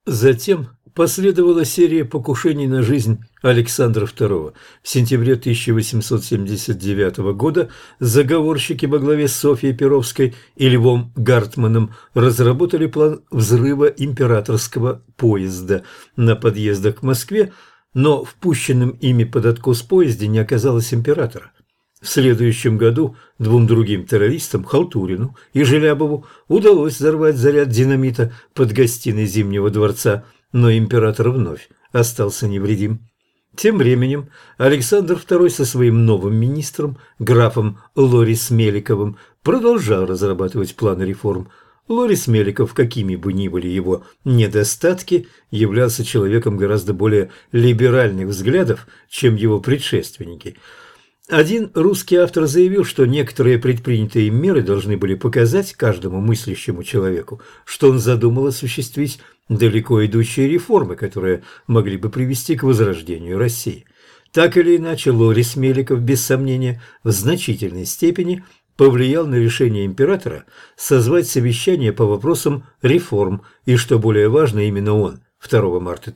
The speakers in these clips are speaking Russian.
Затем последовала серия покушений на жизнь Александра II. В сентябре 1879 года заговорщики во главе с Софьей Перовской и Львом Гартманом разработали план взрыва императорского поезда на подъездах к Москве, но в пущенном ими под откос поезде не оказалось императора. В следующем году двум другим террористам, Халтурину и Желябову, удалось взорвать заряд динамита под гостиной Зимнего дворца, но император вновь остался невредим. Тем временем Александр II со своим новым министром, графом Лорис Меликовым, продолжал разрабатывать планы реформ. Лорис Меликов, какими бы ни были его недостатки, являлся человеком гораздо более либеральных взглядов, чем его предшественники. Один русский автор заявил, что некоторые предпринятые им меры должны были показать каждому мыслящему человеку, что он задумал осуществить далеко идущие реформы, которые могли бы привести к возрождению России. Так или иначе, Лорис Меликов, без сомнения, в значительной степени повлиял на решение императора созвать совещание по вопросам реформ, и, что более важно, именно он 2 марта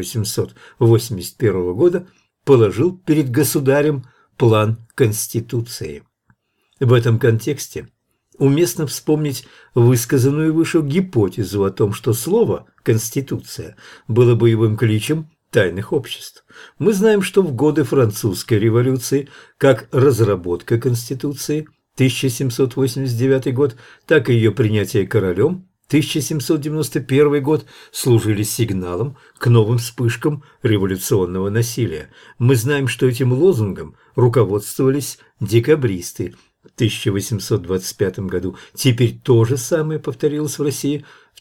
1881 года положил перед государем план Конституции. В этом контексте уместно вспомнить высказанную выше гипотезу о том, что слово «конституция» было боевым кличем тайных обществ. Мы знаем, что в годы французской революции как разработка Конституции 1789 год, так и ее принятие королем 1791 год служили сигналом к новым вспышкам революционного насилия. Мы знаем, что этим лозунгом руководствовались декабристы в 1825 году. Теперь то же самое повторилось в России в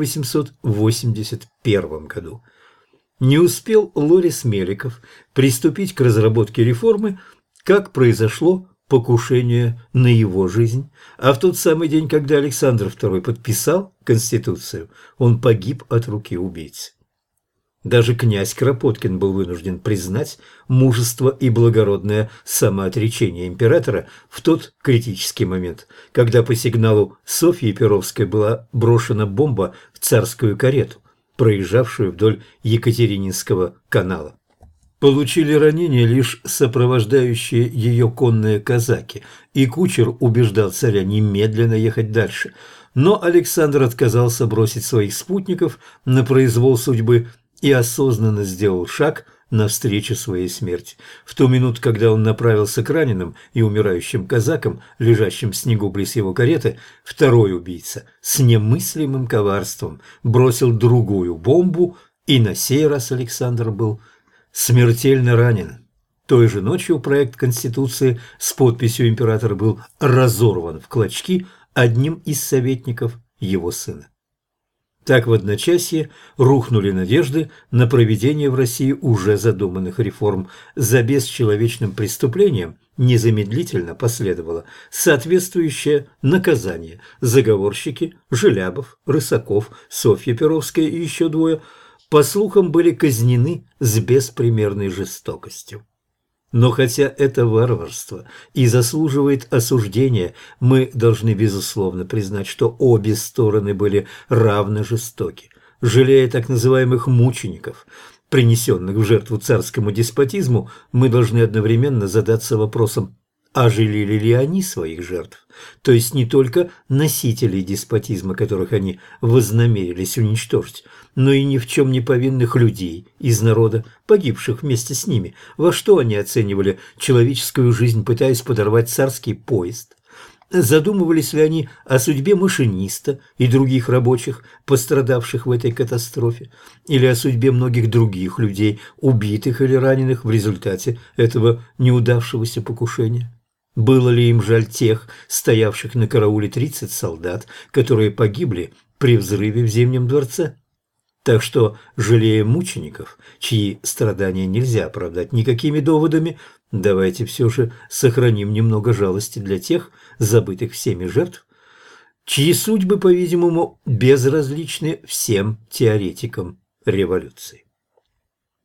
1881 году. Не успел Лорис Меликов приступить к разработке реформы, как произошло покушение на его жизнь, а в тот самый день, когда Александр II подписал Конституцию, он погиб от руки убийцы. Даже князь Кропоткин был вынужден признать мужество и благородное самоотречение императора в тот критический момент, когда по сигналу Софьи Перовской была брошена бомба в царскую карету, проезжавшую вдоль Екатерининского канала. Получили ранения лишь сопровождающие ее конные казаки, и кучер убеждал царя немедленно ехать дальше. Но Александр отказался бросить своих спутников на произвол судьбы и осознанно сделал шаг навстречу своей смерти. В ту минуту, когда он направился к раненым и умирающим казакам, лежащим в снегу близ его кареты, второй убийца с немыслимым коварством бросил другую бомбу, и на сей раз Александр был смертельно ранен. Той же ночью проект Конституции с подписью императора был разорван в клочки одним из советников его сына. Так в одночасье рухнули надежды на проведение в России уже задуманных реформ. За бесчеловечным преступлением незамедлительно последовало соответствующее наказание. Заговорщики Желябов, Рысаков, Софья Перовская и еще двое, по слухам, были казнены с беспримерной жестокостью. Но хотя это варварство и заслуживает осуждения, мы должны безусловно признать, что обе стороны были равно жестоки. Жалея так называемых мучеников, принесенных в жертву царскому деспотизму, мы должны одновременно задаться вопросом, а жалели ли они своих жертв, то есть не только носителей деспотизма, которых они вознамерились уничтожить, но и ни в чем не повинных людей из народа, погибших вместе с ними. Во что они оценивали человеческую жизнь, пытаясь подорвать царский поезд? Задумывались ли они о судьбе машиниста и других рабочих, пострадавших в этой катастрофе, или о судьбе многих других людей, убитых или раненых в результате этого неудавшегося покушения? Было ли им жаль тех, стоявших на карауле 30 солдат, которые погибли при взрыве в Зимнем дворце? Так что, жалея мучеников, чьи страдания нельзя оправдать никакими доводами, давайте все же сохраним немного жалости для тех забытых всеми жертв, чьи судьбы, по-видимому, безразличны всем теоретикам революции.